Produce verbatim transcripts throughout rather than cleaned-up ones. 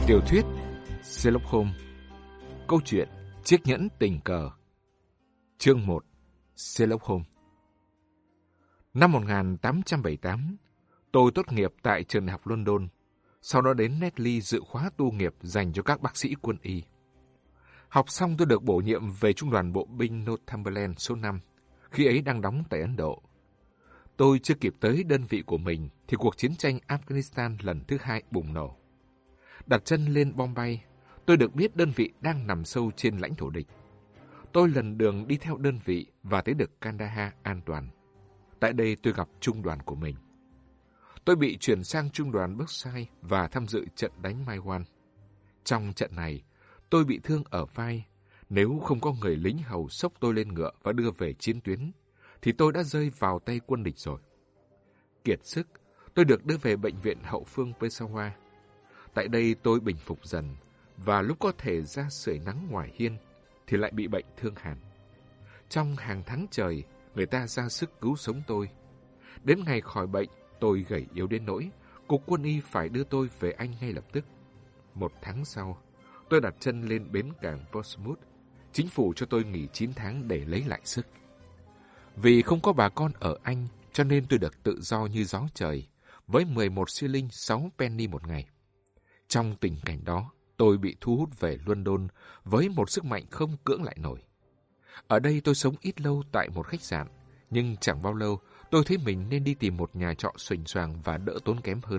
Tiểu thuyết Sherlock Holmes. Câu chuyện Chiếc nhẫn tình cờ. Chương một. Sherlock Holmes. Năm một nghìn tám trăm bảy mươi tám, tôi tốt nghiệp tại trường đại học London, sau đó đến Netley dự khóa tu nghiệp dành cho các bác sĩ quân y. Học xong tôi được bổ nhiệm về Trung đoàn Bộ binh Northumberland số năm, khi ấy đang đóng tại Ấn Độ. Tôi chưa kịp tới đơn vị của mình thì cuộc chiến tranh Afghanistan lần thứ hai bùng nổ. Đặt chân lên Bombay, tôi được biết đơn vị đang nằm sâu trên lãnh thổ địch. Tôi lần đường đi theo đơn vị và tới được Kandahar an toàn. Tại đây tôi gặp trung đoàn của mình. Tôi bị chuyển sang trung đoàn Berkshire và tham dự trận đánh Maiwan. Trong trận này, tôi bị thương ở vai. Nếu không có người lính hầu xốc tôi lên ngựa và đưa về chiến tuyến, thì tôi đã rơi vào tay quân địch rồi. Kiệt sức, tôi được đưa về bệnh viện hậu phương Peshawar. Tại đây tôi bình phục dần, và lúc có thể ra sưởi nắng ngoài hiên, thì lại bị bệnh thương hàn. Trong hàng tháng trời, người ta ra sức cứu sống tôi. Đến ngày khỏi bệnh, tôi gầy yếu đến nỗi cục quân y phải đưa tôi về Anh ngay lập tức. Một tháng sau, tôi đặt chân lên bến cảng Portsmouth. Chính phủ cho tôi nghỉ chín tháng để lấy lại sức. Vì không có bà con ở Anh, cho nên tôi được tự do như gió trời, với mười một shilling sáu penny một ngày. Trong tình cảnh đó, tôi bị thu hút về London với một sức mạnh không cưỡng lại nổi. Ở đây tôi sống ít lâu tại một khách sạn, nhưng chẳng bao lâu tôi thấy mình nên đi tìm một nhà trọ xuềnh xoàng và đỡ tốn kém hơn.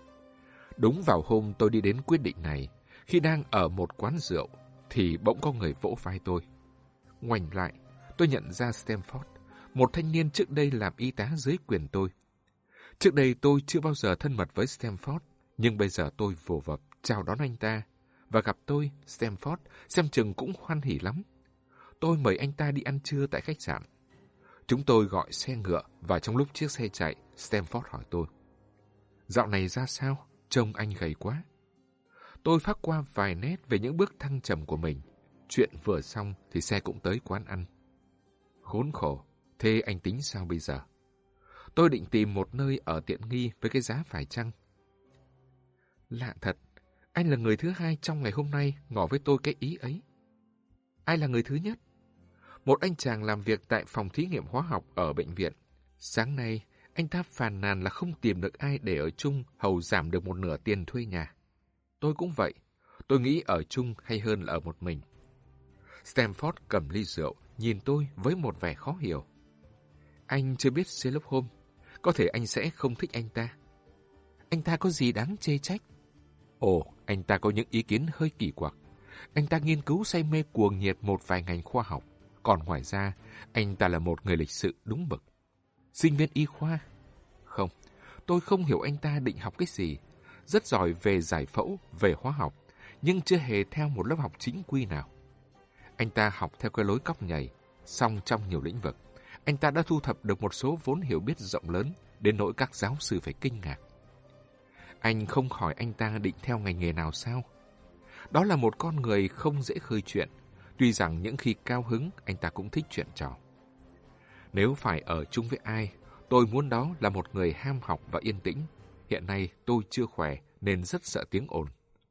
Đúng vào hôm tôi đi đến quyết định này, khi đang ở một quán rượu, thì bỗng có người vỗ vai tôi. Ngoảnh lại, tôi nhận ra Stamford, một thanh niên trước đây làm y tá dưới quyền tôi. Trước đây tôi chưa bao giờ thân mật với Stamford, nhưng bây giờ tôi vồ vập chào đón anh ta, và gặp tôi, Stamford, xem chừng cũng hoan hỉ lắm. Tôi mời anh ta đi ăn trưa tại khách sạn. Chúng tôi gọi xe ngựa, và trong lúc chiếc xe chạy, Stamford hỏi tôi: "Dạo này ra sao? Trông anh gầy quá." Tôi phác qua vài nét về những bước thăng trầm của mình. Chuyện vừa xong thì xe cũng tới quán ăn. Khốn khổ, thế anh tính sao bây giờ? Tôi định tìm một nơi ở tiện nghi với cái giá phải chăng. Lạ thật, anh là người thứ hai trong ngày hôm nay ngỏ với tôi cái ý ấy. Ai là người thứ nhất? Một anh chàng làm việc tại phòng thí nghiệm hóa học ở bệnh viện. Sáng nay, anh ta phàn nàn là không tìm được ai để ở chung, hầu giảm được một nửa tiền thuê nhà. Tôi cũng vậy. Tôi nghĩ ở chung hay hơn là ở một mình. Stamford cầm ly rượu, nhìn tôi với một vẻ khó hiểu. Anh chưa biết Sherlock Holmes. Có thể anh sẽ không thích anh ta. Anh ta có gì đáng chê trách? Ồ, anh ta có những ý kiến hơi kỳ quặc. Anh ta nghiên cứu say mê cuồng nhiệt một vài ngành khoa học. Còn ngoài ra, anh ta là một người lịch sự đúng mực. Sinh viên y khoa? Không, tôi không hiểu anh ta định học cái gì. Rất giỏi về giải phẫu, về hóa học, nhưng chưa hề theo một lớp học chính quy nào. Anh ta học theo cái lối cóc nhảy, song trong nhiều lĩnh vực, anh ta đã thu thập được một số vốn hiểu biết rộng lớn, đến nỗi các giáo sư phải kinh ngạc. Anh không hỏi anh ta định theo ngành nghề nào sao? Đó là một con người không dễ khơi chuyện, tuy rằng những khi cao hứng anh ta cũng thích chuyện trò. Nếu phải ở chung với ai, tôi muốn đó là một người ham học và yên tĩnh. Hiện nay tôi chưa khỏe nên rất sợ tiếng ồn.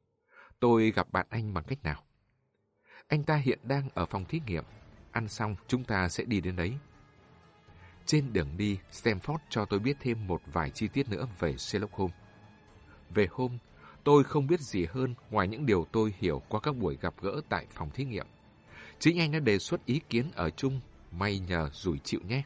Tôi gặp bạn anh bằng cách nào? Anh ta hiện đang ở phòng thí nghiệm. Ăn xong chúng ta sẽ đi đến đấy. Trên đường đi, Stamford cho tôi biết thêm một vài chi tiết nữa về Sherlock Holmes. Về hôm, tôi không biết gì hơn ngoài những điều tôi hiểu qua các buổi gặp gỡ tại phòng thí nghiệm. Chính anh đã đề xuất ý kiến ở chung, may nhờ rủi chịu nhé.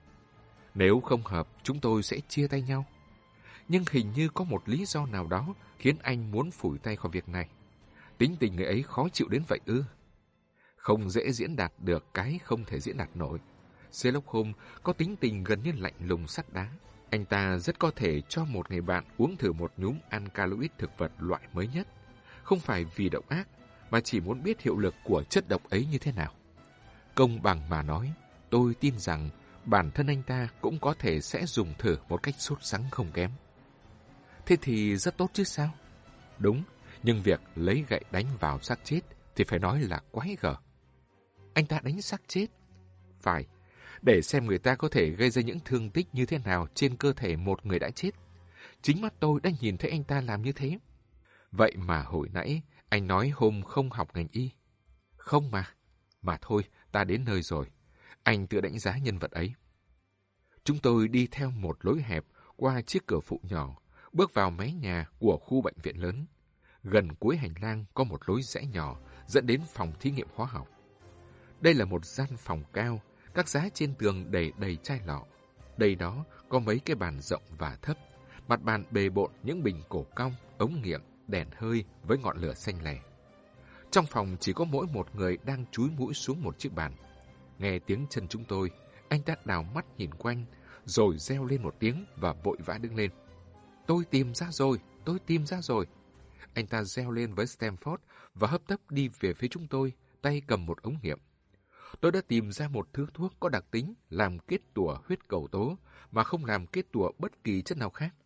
Nếu không hợp, chúng tôi sẽ chia tay nhau. Nhưng hình như có một lý do nào đó khiến anh muốn phủi tay khỏi việc này. Tính tình người ấy khó chịu đến vậy ư? Không dễ diễn đạt được cái không thể diễn đạt nổi. Sherlock Holmes có tính tình gần như lạnh lùng sắt đá. Anh ta rất có thể cho một người bạn uống thử một nhúm alkaloid thực vật loại mới nhất. Không phải vì độc ác, mà chỉ muốn biết hiệu lực của chất độc ấy như thế nào. Công bằng mà nói, tôi tin rằng bản thân anh ta cũng có thể sẽ dùng thử một cách sốt sắng không kém. Thế thì rất tốt chứ sao? Đúng, nhưng việc lấy gậy đánh vào xác chết thì phải nói là quái gở. Anh ta đánh xác chết? Phải, để xem người ta có thể gây ra những thương tích như thế nào trên cơ thể một người đã chết. Chính mắt tôi đã nhìn thấy anh ta làm như thế. Vậy mà hồi nãy anh nói hôm không học ngành y. Không mà. Mà thôi, ta đến nơi rồi. Anh tự đánh giá nhân vật ấy. Chúng tôi đi theo một lối hẹp qua chiếc cửa phụ nhỏ, bước vào mái nhà của khu bệnh viện lớn. Gần cuối hành lang có một lối rẽ nhỏ dẫn đến phòng thí nghiệm hóa học. Đây là một gian phòng cao, các giá trên tường đầy đầy chai lọ. Đây đó có mấy cái bàn rộng và thấp, mặt bàn bề bộn những bình cổ cong, ống nghiệm, đèn hơi với ngọn lửa xanh lè. Trong phòng chỉ có mỗi một người đang chúi mũi xuống một chiếc bàn. Nghe tiếng chân chúng tôi, anh ta đào mắt nhìn quanh, rồi reo lên một tiếng và vội vã đứng lên. Tôi tìm ra rồi, tôi tìm ra rồi. Anh ta reo lên với Stanford và hấp tấp đi về phía chúng tôi, tay cầm một ống nghiệm. Tôi đã tìm ra một thứ thuốc có đặc tính làm kết tủa huyết cầu tố mà không làm kết tủa bất kỳ chất nào khác.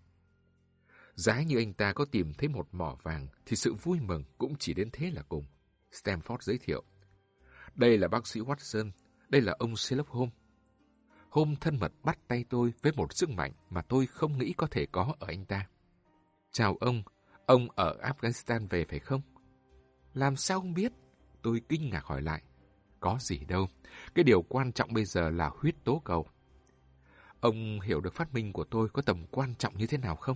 Giá như anh ta có tìm thấy một mỏ vàng thì sự vui mừng cũng chỉ đến thế là cùng. Stanford giới thiệu. Đây là bác sĩ Watson, đây là ông Sherlock Holmes. Holmes thân mật bắt tay tôi với một sức mạnh mà tôi không nghĩ có thể có ở anh ta. Chào ông, ông ở Afghanistan về phải không? Làm sao ông biết? Tôi kinh ngạc hỏi lại. Có gì đâu, cái điều quan trọng bây giờ là huyết tố cầu. Ông hiểu được phát minh của tôi có tầm quan trọng như thế nào không?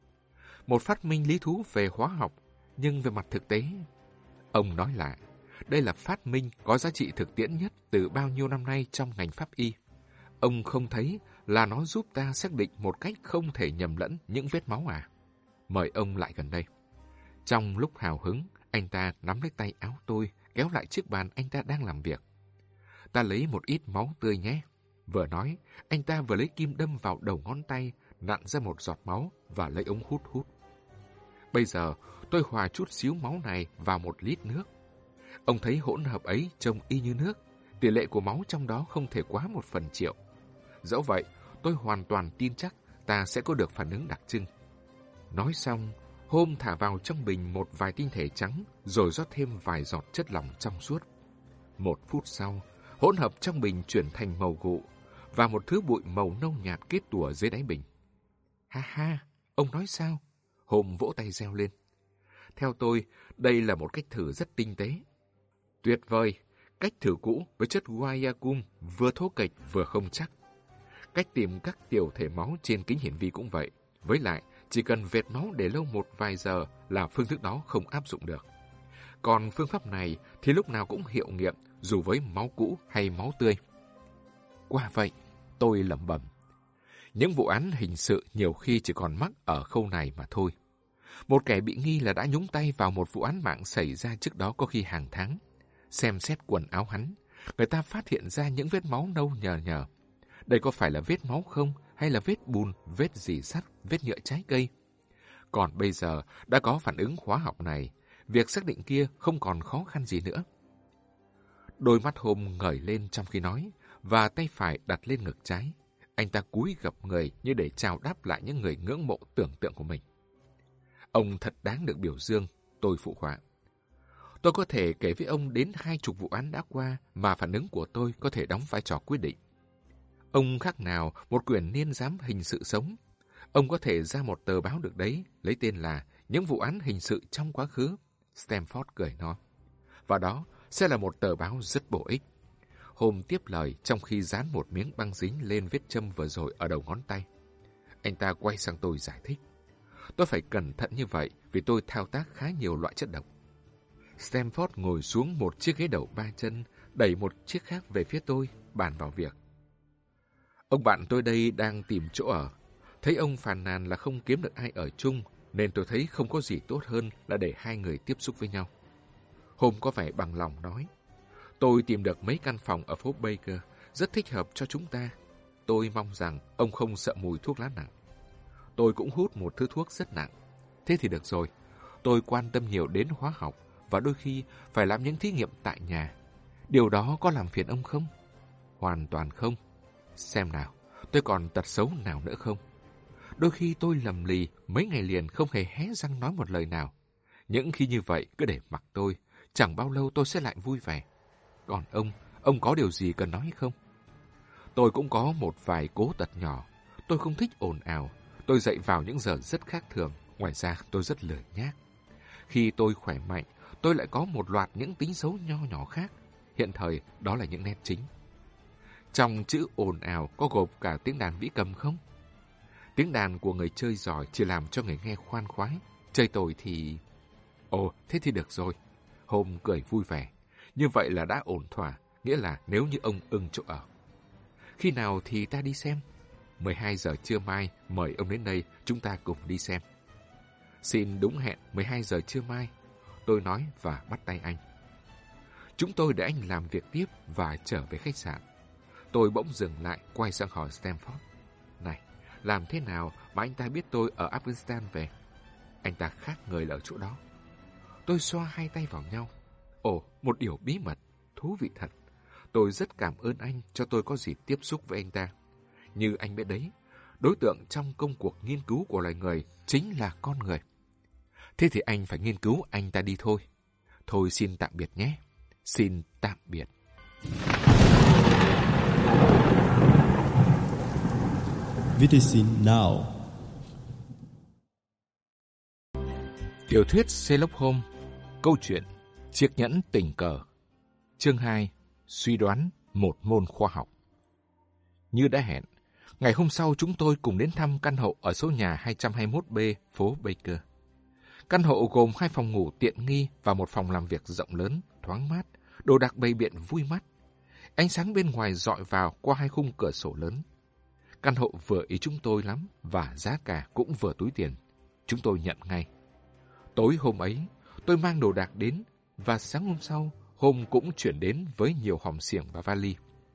Một phát minh lý thú về hóa học, nhưng về mặt thực tế. Ông nói lại, đây là phát minh có giá trị thực tiễn nhất từ bao nhiêu năm nay trong ngành pháp y. Ông không thấy là nó giúp ta xác định một cách không thể nhầm lẫn những vết máu à? Mời ông lại gần đây. Trong lúc hào hứng, anh ta nắm lấy tay áo tôi, kéo lại chiếc bàn anh ta đang làm việc. Ta lấy một ít máu tươi nhé. Vừa nói, anh ta vừa lấy kim đâm vào đầu ngón tay, nặn ra một giọt máu và lấy ống hút hút. Bây giờ, tôi hòa chút xíu máu này vào một lít nước. Ông thấy hỗn hợp ấy trông y như nước. Tỷ lệ của máu trong đó không thể quá một phần triệu. Dẫu vậy, tôi hoàn toàn tin chắc ta sẽ có được phản ứng đặc trưng. Nói xong, Holmes thả vào trong bình một vài tinh thể trắng, rồi rót thêm vài giọt chất lỏng trong suốt. Một phút sau, hỗn hợp trong bình chuyển thành màu gụ, và một thứ bụi màu nâu nhạt kết tủa dưới đáy bình. Ha ha, ông nói sao? Holmes vỗ tay reo lên. Theo tôi, đây là một cách thử rất tinh tế. Tuyệt vời, cách thử cũ với chất guaiacum vừa thô kệch vừa không chắc. Cách tìm các tiểu thể máu trên kính hiển vi cũng vậy. Với lại, chỉ cần vệt máu để lâu một vài giờ là phương thức đó không áp dụng được. Còn phương pháp này thì lúc nào cũng hiệu nghiệm, dù với máu cũ hay máu tươi. Qua vậy, tôi lẩm bẩm. Những vụ án hình sự nhiều khi chỉ còn mắc ở khâu này mà thôi. Một kẻ bị nghi là đã nhúng tay vào một vụ án mạng xảy ra trước đó có khi hàng tháng. Xem xét quần áo hắn, người ta phát hiện ra những vết máu nâu nhờ nhờ. Đây có phải là vết máu không, hay là vết bùn, vết rỉ sắt, vết nhựa trái cây? Còn bây giờ đã có phản ứng hóa học này, việc xác định kia không còn khó khăn gì nữa. Đôi mắt Holmes ngẩng lên trong khi nói, và tay phải đặt lên ngực trái. Anh ta cúi gập người như để chào đáp lại những người ngưỡng mộ tưởng tượng của mình. Ông thật đáng được biểu dương, tôi phụ họa. Tôi có thể kể với ông đến hai chục vụ án đã qua mà phản ứng của tôi có thể đóng vai trò quyết định. Ông khác nào một quyển niên giám hình sự sống. Ông có thể ra một tờ báo được đấy, lấy tên là Những vụ án hình sự trong quá khứ. Stanford cười nói. Và đó sẽ là một tờ báo rất bổ ích. Holmes tiếp lời trong khi dán một miếng băng dính lên vết châm vừa rồi ở đầu ngón tay. Anh ta quay sang tôi giải thích. Tôi phải cẩn thận như vậy vì tôi thao tác khá nhiều loại chất độc. Stanford ngồi xuống một chiếc ghế đầu ba chân, đẩy một chiếc khác về phía tôi, bàn vào việc. Ông bạn tôi đây đang tìm chỗ ở. Thấy ông phàn nàn là không kiếm được ai ở chung, nên tôi thấy không có gì tốt hơn là để hai người tiếp xúc với nhau. Holmes có vẻ bằng lòng nói. Tôi tìm được mấy căn phòng ở phố Baker, rất thích hợp cho chúng ta. Tôi mong rằng ông không sợ mùi thuốc lá nặng. Tôi cũng hút một thứ thuốc rất nặng. Thế thì được rồi. Tôi quan tâm nhiều đến hóa học và đôi khi phải làm những thí nghiệm tại nhà. Điều đó có làm phiền ông không? Hoàn toàn không. Xem nào, tôi còn tật xấu nào nữa không? Đôi khi tôi lầm lì mấy ngày liền không hề hé răng nói một lời nào. Những khi như vậy cứ để mặc tôi, chẳng bao lâu tôi sẽ lại vui vẻ. Còn ông, ông có điều gì cần nói không? Tôi cũng có một vài cố tật nhỏ. Tôi không thích ồn ào. Tôi dậy vào những giờ rất khác thường. Ngoài ra tôi rất lười nhác. Khi tôi khỏe mạnh, tôi lại có một loạt những tính xấu nho nhỏ khác. Hiện thời, đó là những nét chính. Trong chữ ồn ào có gộp cả tiếng đàn vĩ cầm không? Tiếng đàn của người chơi giỏi chỉ làm cho người nghe khoan khoái. Chơi tồi thì... Ồ, thế thì được rồi. Hôm cười vui vẻ. Như vậy là đã ổn thỏa, nghĩa là nếu như ông ưng chỗ ở. Khi nào thì ta đi xem? mười hai giờ trưa mai, mời ông đến đây, chúng ta cùng đi xem. Xin đúng hẹn mười hai giờ trưa mai, tôi nói và bắt tay anh. Chúng tôi để anh làm việc tiếp và trở về khách sạn. Tôi bỗng dừng lại, quay sang hỏi Stanford. Này, làm thế nào mà anh ta biết tôi ở Afghanistan về? Anh ta khác người là ở chỗ đó. Tôi xoa hai tay vào nhau. Ồ, một điều bí mật, thú vị thật. Tôi rất cảm ơn anh cho tôi có dịp tiếp xúc với anh ta. Như anh biết đấy, đối tượng trong công cuộc nghiên cứu của loài người chính là con người. Thế thì anh phải nghiên cứu anh ta đi thôi. Thôi xin tạm biệt nhé. Xin tạm biệt. Vidicin Now. Tiểu thuyết Sherlock Holmes. Câu chuyện Chiếc nhẫn tình cờ. Chương hai. Suy đoán một môn khoa học. Như đã hẹn, ngày hôm sau chúng tôi cùng đến thăm căn hộ ở số nhà hai trăm hai mươi mốt B, phố Baker. Căn hộ gồm hai phòng ngủ tiện nghi và một phòng làm việc rộng lớn, thoáng mát, đồ đạc bày biện vui mắt. Ánh sáng bên ngoài rọi vào qua hai khung cửa sổ lớn. Căn hộ vừa ý chúng tôi lắm và giá cả cũng vừa túi tiền. Chúng tôi nhận ngay. Tối hôm ấy, tôi mang đồ đạc đến và sáng hôm sau, Hôm cũng chuyển đến với nhiều hòm xiềng và vali.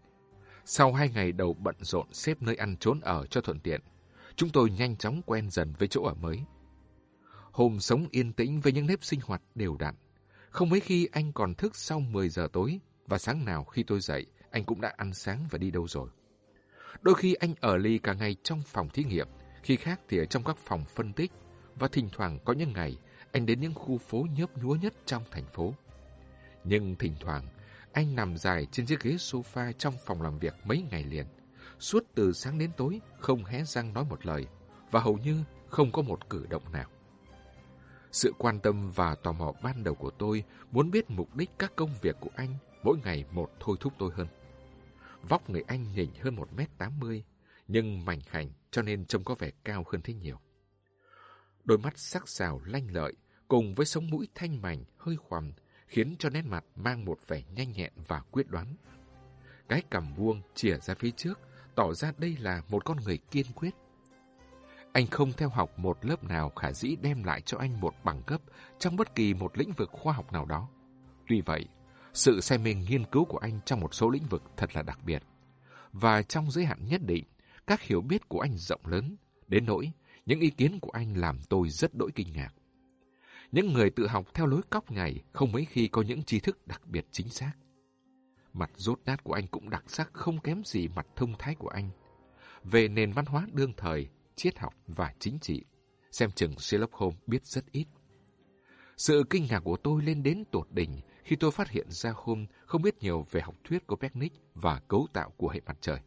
Sau hai ngày đầu bận rộn xếp nơi ăn trốn ở cho thuận tiện, chúng tôi nhanh chóng quen dần với chỗ ở mới. Hôm sống yên tĩnh với những nếp sinh hoạt đều đặn. Không mấy khi anh còn thức sau mười giờ tối, và sáng nào khi tôi dậy, anh cũng đã ăn sáng và đi đâu rồi. Đôi khi anh ở lì cả ngày trong phòng thí nghiệm, khi khác thì ở trong các phòng phân tích, và thỉnh thoảng có những ngày anh đến những khu phố nhấp nhúa nhất trong thành phố. Nhưng thỉnh thoảng, anh nằm dài trên chiếc ghế sofa trong phòng làm việc mấy ngày liền, suốt từ sáng đến tối, không hé răng nói một lời, và hầu như không có một cử động nào. Sự quan tâm và tò mò ban đầu của tôi muốn biết mục đích các công việc của anh mỗi ngày một thôi thúc tôi hơn. Vóc người anh nhỉnh hơn một mét tám mươi, nhưng mảnh khảnh cho nên trông có vẻ cao hơn thế nhiều. Đôi mắt sắc sảo lanh lợi cùng với sống mũi thanh mảnh hơi khoằm khiến cho nét mặt mang một vẻ nhanh nhẹn và quyết đoán. Cái cằm vuông chìa ra phía trước tỏ ra đây là một con người kiên quyết. Anh không theo học một lớp nào khả dĩ đem lại cho anh một bằng cấp trong bất kỳ một lĩnh vực khoa học nào đó. Tuy vậy, sự say mê nghiên cứu của anh trong một số lĩnh vực thật là đặc biệt. Và trong giới hạn nhất định, các hiểu biết của anh rộng lớn, đến nỗi những ý kiến của anh làm tôi rất đỗi kinh ngạc. Những người tự học theo lối cóc nhảy không mấy khi có những tri thức đặc biệt chính xác. Mặt dốt nát của anh cũng đặc sắc không kém gì mặt thông thái của anh. Về nền văn hóa đương thời, triết học và chính trị, xem chừng Sherlock Holmes biết rất ít. Sự kinh ngạc của tôi lên đến tột đỉnh khi tôi phát hiện ra Holmes không biết nhiều về học thuyết Copernic và cấu tạo của hệ mặt trời.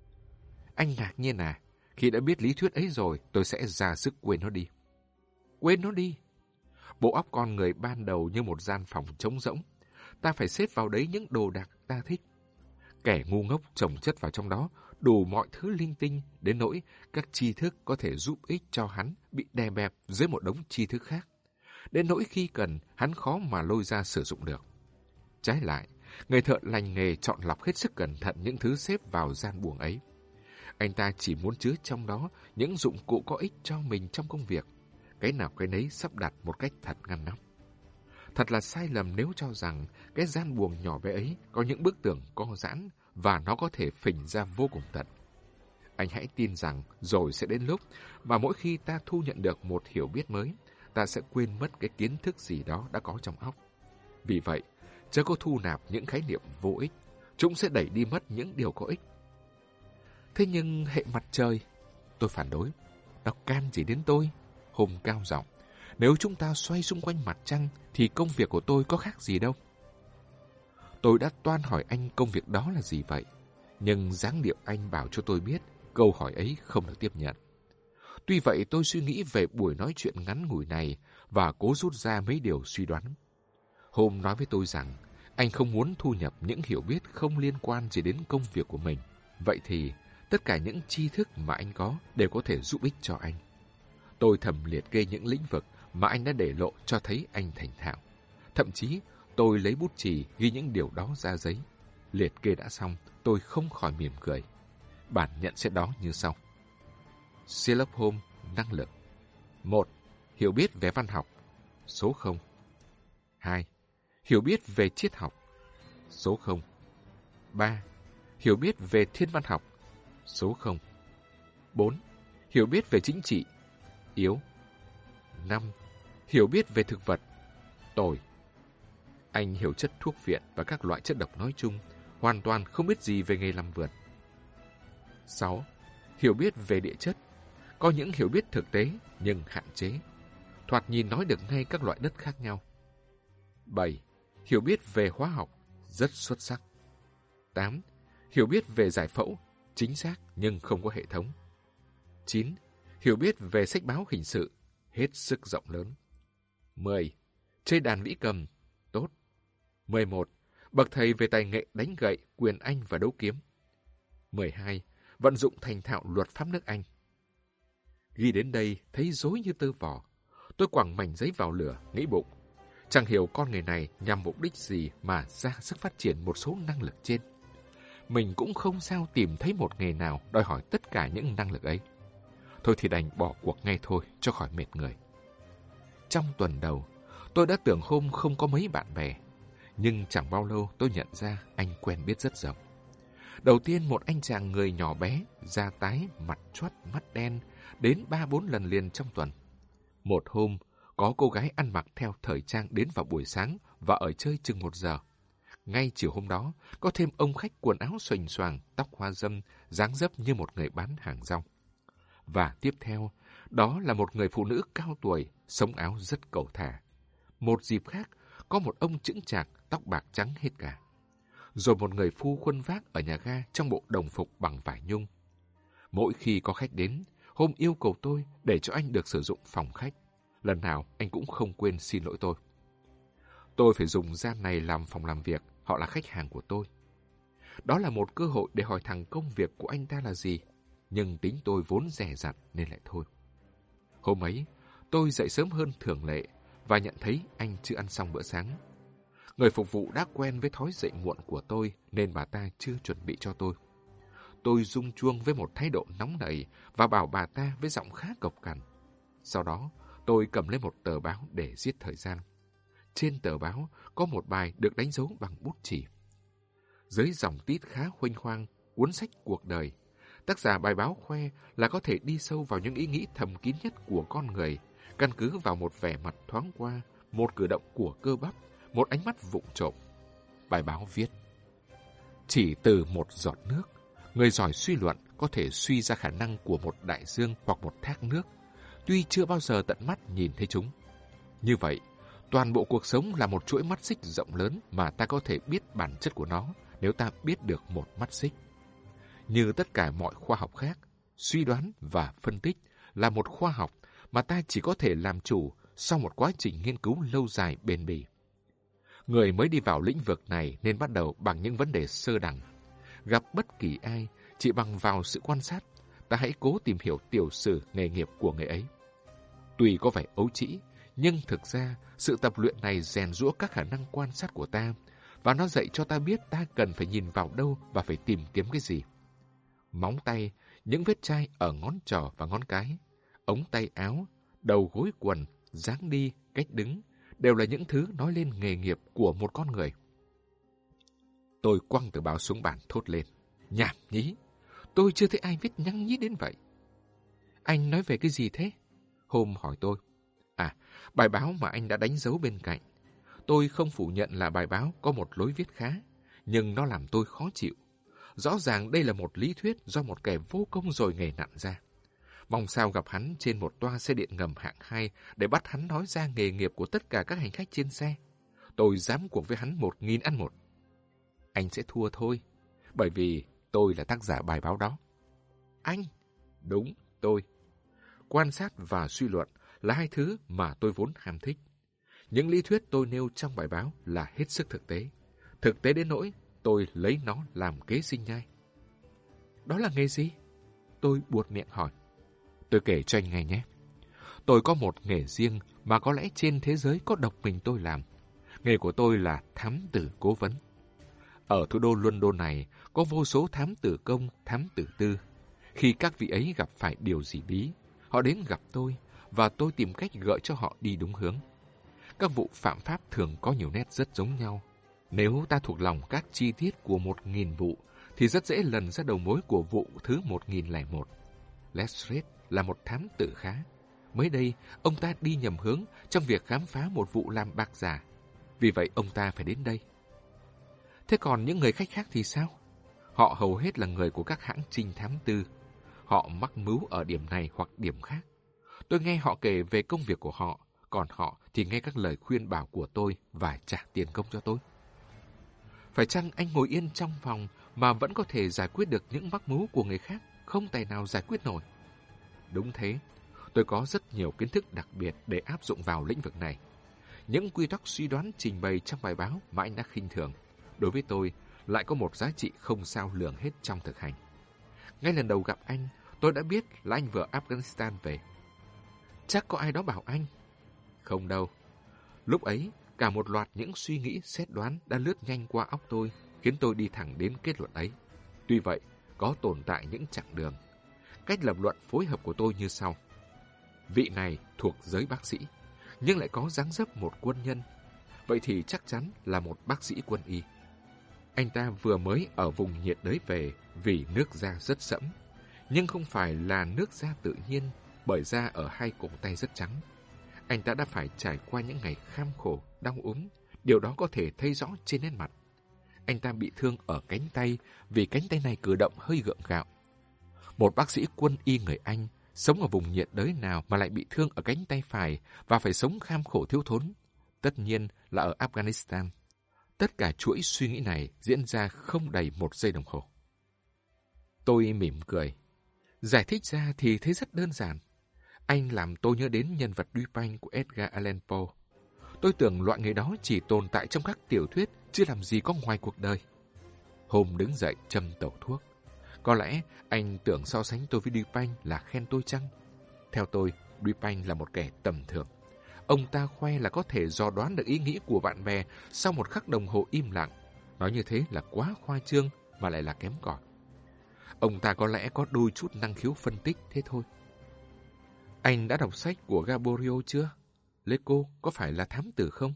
Anh ngạc nhiên à, khi đã biết lý thuyết ấy rồi, tôi sẽ ra sức quên nó đi. Quên nó đi? Bộ óc con người ban đầu như một gian phòng trống rỗng. Ta phải xếp vào đấy những đồ đạc ta thích. Kẻ ngu ngốc chồng chất vào trong đó đủ mọi thứ linh tinh đến nỗi các tri thức có thể giúp ích cho hắn bị đè bẹp dưới một đống tri thức khác. Đến nỗi khi cần, hắn khó mà lôi ra sử dụng được. Trái lại, người thợ lành nghề chọn lọc hết sức cẩn thận những thứ xếp vào gian buồng ấy. Anh ta chỉ muốn chứa trong đó những dụng cụ có ích cho mình trong công việc. Cái nào cái nấy sắp đặt một cách thật ngăn nắp. Thật là sai lầm nếu cho rằng cái gian buồng nhỏ bé ấy có những bức tường co giãn và nó có thể phình ra vô cùng tận. Anh hãy tin rằng rồi sẽ đến lúc mà mỗi khi ta thu nhận được một hiểu biết mới, ta sẽ quên mất cái kiến thức gì đó đã có trong óc. Vì vậy, chớ có thu nạp những khái niệm vô ích, chúng sẽ đẩy đi mất những điều có ích. Thế nhưng hệ mặt trời, tôi phản đối, nó can gì đến tôi? Hôm cao giọng, nếu chúng ta xoay xung quanh mặt trăng thì công việc của tôi có khác gì đâu. Tôi đã toan hỏi anh công việc đó là gì vậy, nhưng dáng điệu anh bảo cho tôi biết câu hỏi ấy không được tiếp nhận. Tuy vậy tôi suy nghĩ về buổi nói chuyện ngắn ngủi này và cố rút ra mấy điều suy đoán. Hôm nói với tôi rằng anh không muốn thu nhập những hiểu biết không liên quan gì đến công việc của mình. Vậy thì tất cả những tri thức mà anh có đều có thể giúp ích cho anh. Tôi thầm liệt kê những lĩnh vực mà anh đã để lộ cho thấy anh thành thạo. Thậm chí tôi lấy bút chì ghi những điều đó ra giấy. Liệt kê đã xong, tôi không khỏi mỉm cười. Bản nhận xét đó như sau. Sherlock Holmes năng lực. một. Hiểu biết về văn học. Số không. hai. Hiểu biết về triết học. Số không. ba. Hiểu biết về thiên văn học. Số không. bốn. Hiểu biết về chính trị. Yếu. năm. Hiểu biết về thực vật. Tồi. Anh hiểu chất thuốc viện và các loại chất độc nói chung, hoàn toàn không biết gì về nghề làm vườn. sáu. Hiểu biết về địa chất. Có những hiểu biết thực tế nhưng hạn chế. Thoạt nhìn nói được ngay các loại đất khác nhau. bảy. Hiểu biết về hóa học, rất xuất sắc. tám. Hiểu biết về giải phẫu, chính xác nhưng không có hệ thống. chín. Hiểu biết về sách báo hình sự, hết sức rộng lớn. mười. Chơi đàn vĩ cầm, tốt. mười một. Bậc thầy về tài nghệ đánh gậy, quyền Anh và đấu kiếm. mười hai. Vận dụng thành thạo luật pháp nước Anh. Ghi đến đây thấy rối như tơ vò. Tôi quẳng mảnh giấy vào lửa, nghĩ bụng. Chẳng hiểu con người này nhằm mục đích gì mà ra sức phát triển một số năng lực trên. Mình cũng không sao tìm thấy một nghề nào đòi hỏi tất cả những năng lực ấy. Thôi thì đành bỏ cuộc ngay thôi cho khỏi mệt người. Trong tuần đầu, tôi đã tưởng Hôm không có mấy bạn bè. Nhưng chẳng bao lâu tôi nhận ra anh quen biết rất rộng. Đầu tiên một anh chàng người nhỏ bé, da tái, mặt choắt, mắt đen, đến ba bốn lần liền trong tuần. Một hôm, có cô gái ăn mặc theo thời trang đến vào buổi sáng và ở chơi chừng một giờ. Ngay chiều hôm đó, có thêm ông khách quần áo xoành xoàng, tóc hoa râm, dáng dấp như một người bán hàng rong. Và tiếp theo, đó là một người phụ nữ cao tuổi, sống áo rất cẩu thả. Một dịp khác, có một ông chững chạc, tóc bạc trắng hết cả. Rồi một người phu khuân vác ở nhà ga trong bộ đồng phục bằng vải nhung. Mỗi khi có khách đến, Hôm yêu cầu tôi để cho anh được sử dụng phòng khách. Lần nào anh cũng không quên xin lỗi tôi. Tôi phải dùng gian này làm phòng làm việc, họ là khách hàng của tôi. Đó là một cơ hội để hỏi thẳng công việc của anh ta là gì, nhưng tính tôi vốn dè dặt nên lại thôi. Hôm ấy, tôi dậy sớm hơn thường lệ và nhận thấy anh chưa ăn xong bữa sáng. Người phục vụ đã quen với thói dậy muộn của tôi nên bà ta chưa chuẩn bị cho tôi. Tôi rung chuông với một thái độ nóng nảy và bảo bà ta với giọng khá cộc cằn. Sau đó, tôi cầm lên một tờ báo để giết thời gian. Trên tờ báo có một bài được đánh dấu bằng bút chì. Dưới dòng tít khá huênh hoang, cuốn sách cuộc đời, tác giả bài báo khoe là có thể đi sâu vào những ý nghĩ thầm kín nhất của con người, căn cứ vào một vẻ mặt thoáng qua, một cử động của cơ bắp, một ánh mắt vụng trộm. Bài báo viết: chỉ từ một giọt nước, người giỏi suy luận có thể suy ra khả năng của một đại dương hoặc một thác nước, tuy chưa bao giờ tận mắt nhìn thấy chúng. Như vậy, toàn bộ cuộc sống là một chuỗi mắt xích rộng lớn mà ta có thể biết bản chất của nó nếu ta biết được một mắt xích. Như tất cả mọi khoa học khác, suy đoán và phân tích là một khoa học mà ta chỉ có thể làm chủ sau một quá trình nghiên cứu lâu dài bền bỉ. Người mới đi vào lĩnh vực này nên bắt đầu bằng những vấn đề sơ đẳng. Gặp bất kỳ ai, chỉ bằng vào sự quan sát, ta hãy cố tìm hiểu tiểu sử nghề nghiệp của người ấy. Tuy có vẻ ấu trĩ, nhưng thực ra sự tập luyện này rèn giũa các khả năng quan sát của ta, và nó dạy cho ta biết ta cần phải nhìn vào đâu và phải tìm kiếm cái gì. Móng tay, những vết chai ở ngón trỏ và ngón cái, ống tay áo, đầu gối quần, dáng đi, cách đứng, đều là những thứ nói lên nghề nghiệp của một con người. Tôi quăng tờ báo xuống bàn thốt lên: nhảm nhí, tôi chưa thấy ai viết nhăng nhí đến vậy. Anh nói về cái gì thế? Hôm hỏi tôi. À, bài báo mà anh đã đánh dấu bên cạnh. Tôi không phủ nhận là bài báo có một lối viết khá, nhưng nó làm tôi khó chịu. Rõ ràng đây là một lý thuyết do một kẻ vô công rồi nghề nặn ra. Mong sao gặp hắn trên một toa xe điện ngầm hạng hai để bắt hắn nói ra nghề nghiệp của tất cả các hành khách trên xe. Tôi dám cuộc với hắn một nghìn ăn một. Anh sẽ thua thôi, bởi vì tôi là tác giả bài báo đó. Anh? Đúng, tôi. quan sát và suy luận là hai thứ mà tôi vốn ham thích. Những lý thuyết tôi nêu trong bài báo là hết sức thực tế. Thực tế đến nỗi tôi lấy nó làm kế sinh nhai. Đó là nghề gì? Tôi buột miệng hỏi. Tôi kể cho anh nghe nhé. Tôi có một nghề riêng mà có lẽ trên thế giới có độc mình tôi làm. Nghề của tôi là thám tử cố vấn. Ở thủ đô London này có vô số thám tử công, thám tử tư. Khi các vị ấy gặp phải điều gì bí, họ đến gặp tôi và tôi tìm cách gợi cho họ đi đúng hướng. Các vụ phạm pháp thường có nhiều nét rất giống nhau. Nếu ta thuộc lòng các chi tiết của một nghìn vụ, thì rất dễ lần ra đầu mối của vụ thứ một nghìn lẻ một. Lestrade là một thám tử khá. Mới đây, ông ta đi nhầm hướng trong việc khám phá một vụ làm bạc giả. Vì vậy, ông ta phải đến đây. Thế còn những người khách khác thì sao? Họ hầu hết là người của các hãng trinh thám tư. Họ mắc mưu ở điểm này hoặc điểm khác. Tôi nghe họ kể về công việc của họ, còn họ thì nghe các lời khuyên bảo của tôi và trả tiền công cho tôi. Phải chăng anh ngồi yên trong phòng mà vẫn có thể giải quyết được những mắc mưu của người khác, không tài nào giải quyết nổi? Đúng thế, tôi có rất nhiều kiến thức đặc biệt để áp dụng vào lĩnh vực này. Những quy tắc suy đoán trình bày trong bài báo mà anh đã khinh thường, đối với tôi lại có một giá trị không sao lường hết trong thực hành. Ngay lần đầu gặp anh, tôi đã biết là anh vừa Afghanistan về. Chắc có ai đó bảo anh? Không đâu. Lúc ấy, cả một loạt những suy nghĩ xét đoán đã lướt nhanh qua óc tôi, khiến tôi đi thẳng đến kết luận ấy. Tuy vậy, có tồn tại những chặng đường. Cách lập luận phối hợp của tôi như sau. Vị này thuộc giới bác sĩ, nhưng lại có dáng dấp một quân nhân. Vậy thì chắc chắn là một bác sĩ quân y. Anh ta vừa mới ở vùng nhiệt đới về vì nước da rất sẫm, nhưng không phải là nước da tự nhiên, bởi da ở hai cổ tay rất trắng. Anh ta đã phải trải qua những ngày kham khổ, đau ốm, điều đó có thể thấy rõ trên nét mặt. Anh ta bị thương ở cánh tay vì cánh tay này cử động hơi gượng gạo. Một bác sĩ quân y người Anh sống ở vùng nhiệt đới nào mà lại bị thương ở cánh tay phải và phải sống kham khổ thiếu thốn? Tất nhiên là ở Afghanistan. Tất cả chuỗi suy nghĩ này diễn ra không đầy một giây đồng hồ. Tôi mỉm cười. Giải thích ra thì thấy rất đơn giản. Anh làm tôi nhớ đến nhân vật Dupin của Edgar Allan Poe. Tôi tưởng loại người đó chỉ tồn tại trong các tiểu thuyết, chứ làm gì có ngoài cuộc đời. Hôm đứng dậy châm tẩu thuốc. Có lẽ anh tưởng so sánh tôi với Dupin là khen tôi chăng? Theo tôi, Dupin là một kẻ tầm thường. Ông ta khoe là có thể dò đoán được ý nghĩ của bạn bè sau một khắc đồng hồ im lặng. Nói như thế là quá khoa trương mà lại là kém cỏi. Ông ta có lẽ có đôi chút năng khiếu phân tích thế thôi. Anh đã đọc sách của Gaboriau chưa? Leco có phải là thám tử không?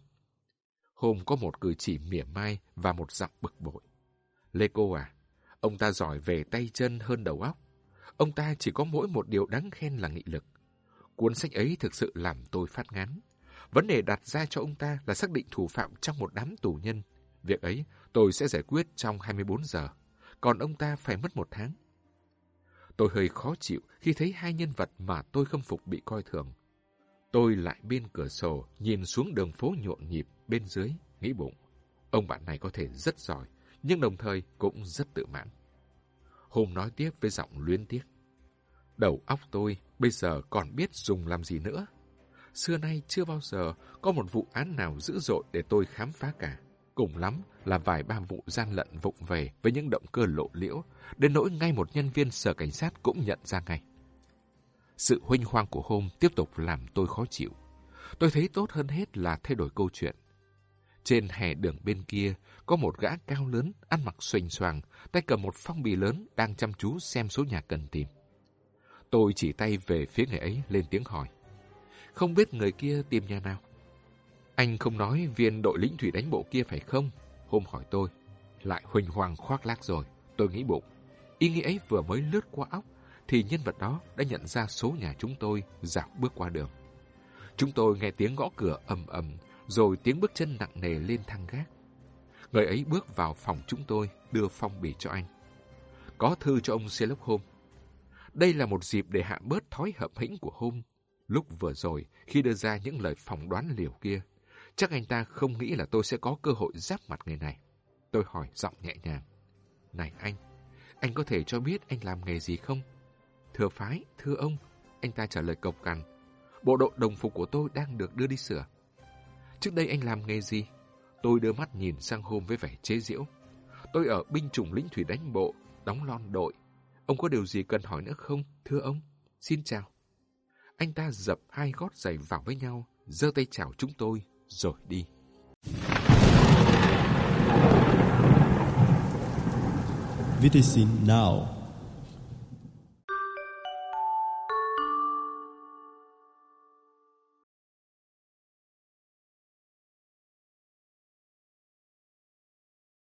Hôm có một cử chỉ mỉa mai và một giọng bực bội. Leco à, ông ta giỏi về tay chân hơn đầu óc. Ông ta chỉ có mỗi một điều đáng khen là nghị lực. Cuốn sách ấy thực sự làm tôi phát ngán. Vấn đề đặt ra cho ông ta là xác định thủ phạm trong một đám tù nhân. Việc ấy tôi sẽ giải quyết trong hai mươi bốn giờ, còn ông ta phải mất một tháng. Tôi hơi khó chịu khi thấy hai nhân vật mà tôi khâm phục bị coi thường. Tôi lại bên cửa sổ nhìn xuống đường phố nhộn nhịp bên dưới, nghĩ bụng. Ông bạn này có thể rất giỏi, nhưng đồng thời cũng rất tự mãn. Hôm nói tiếp với giọng luyến tiếc. Đầu óc tôi bây giờ còn biết dùng làm gì nữa. Xưa nay chưa bao giờ có một vụ án nào dữ dội để tôi khám phá cả. Cùng lắm là vài ba vụ gian lận vụng về với những động cơ lộ liễu, đến nỗi ngay một nhân viên sở cảnh sát cũng nhận ra ngay. Sự huênh hoang của hôm tiếp tục làm tôi khó chịu. Tôi thấy tốt hơn hết là thay đổi câu chuyện. Trên hè đường bên kia có một gã cao lớn, ăn mặc xoành xoàng, tay cầm một phong bì lớn đang chăm chú xem số nhà cần tìm. Tôi chỉ tay về phía người ấy lên tiếng hỏi. Không biết người kia tìm nhà nào? Anh không nói viên đội lính thủy đánh bộ kia phải không? Hôm hỏi tôi. Lại huỳnh hoàng khoác lác rồi. Tôi nghĩ bụng. Ý nghĩ ấy vừa mới lướt qua óc thì nhân vật đó đã nhận ra số nhà chúng tôi dạo bước qua đường. Chúng tôi nghe tiếng gõ cửa ầm ầm, rồi tiếng bước chân nặng nề lên thang gác. Người ấy bước vào phòng chúng tôi, đưa phong bì cho anh. Có thư cho ông Sherlock Holmes. Đây là một dịp để hạ bớt thói hậm hĩnh của Holmes. Lúc vừa rồi, khi đưa ra những lời phỏng đoán liều kia, chắc anh ta không nghĩ là tôi sẽ có cơ hội giáp mặt người này. Tôi hỏi giọng nhẹ nhàng. Này anh, anh có thể cho biết anh làm nghề gì không? Thưa phái, thưa ông, anh ta trả lời cộc cằn. Bộ đội đồng phục của tôi đang được đưa đi sửa. Trước đây anh làm nghề gì? Tôi đưa mắt nhìn sang Hôm với vẻ chế giễu. Tôi ở binh chủng lính thủy đánh bộ, đóng lon đội. Ông có điều gì cần hỏi nữa không, thưa ông? Xin chào. Anh ta dập hai gót giày vào với nhau, giơ tay chào chúng tôi, rồi đi. Vitisin Now.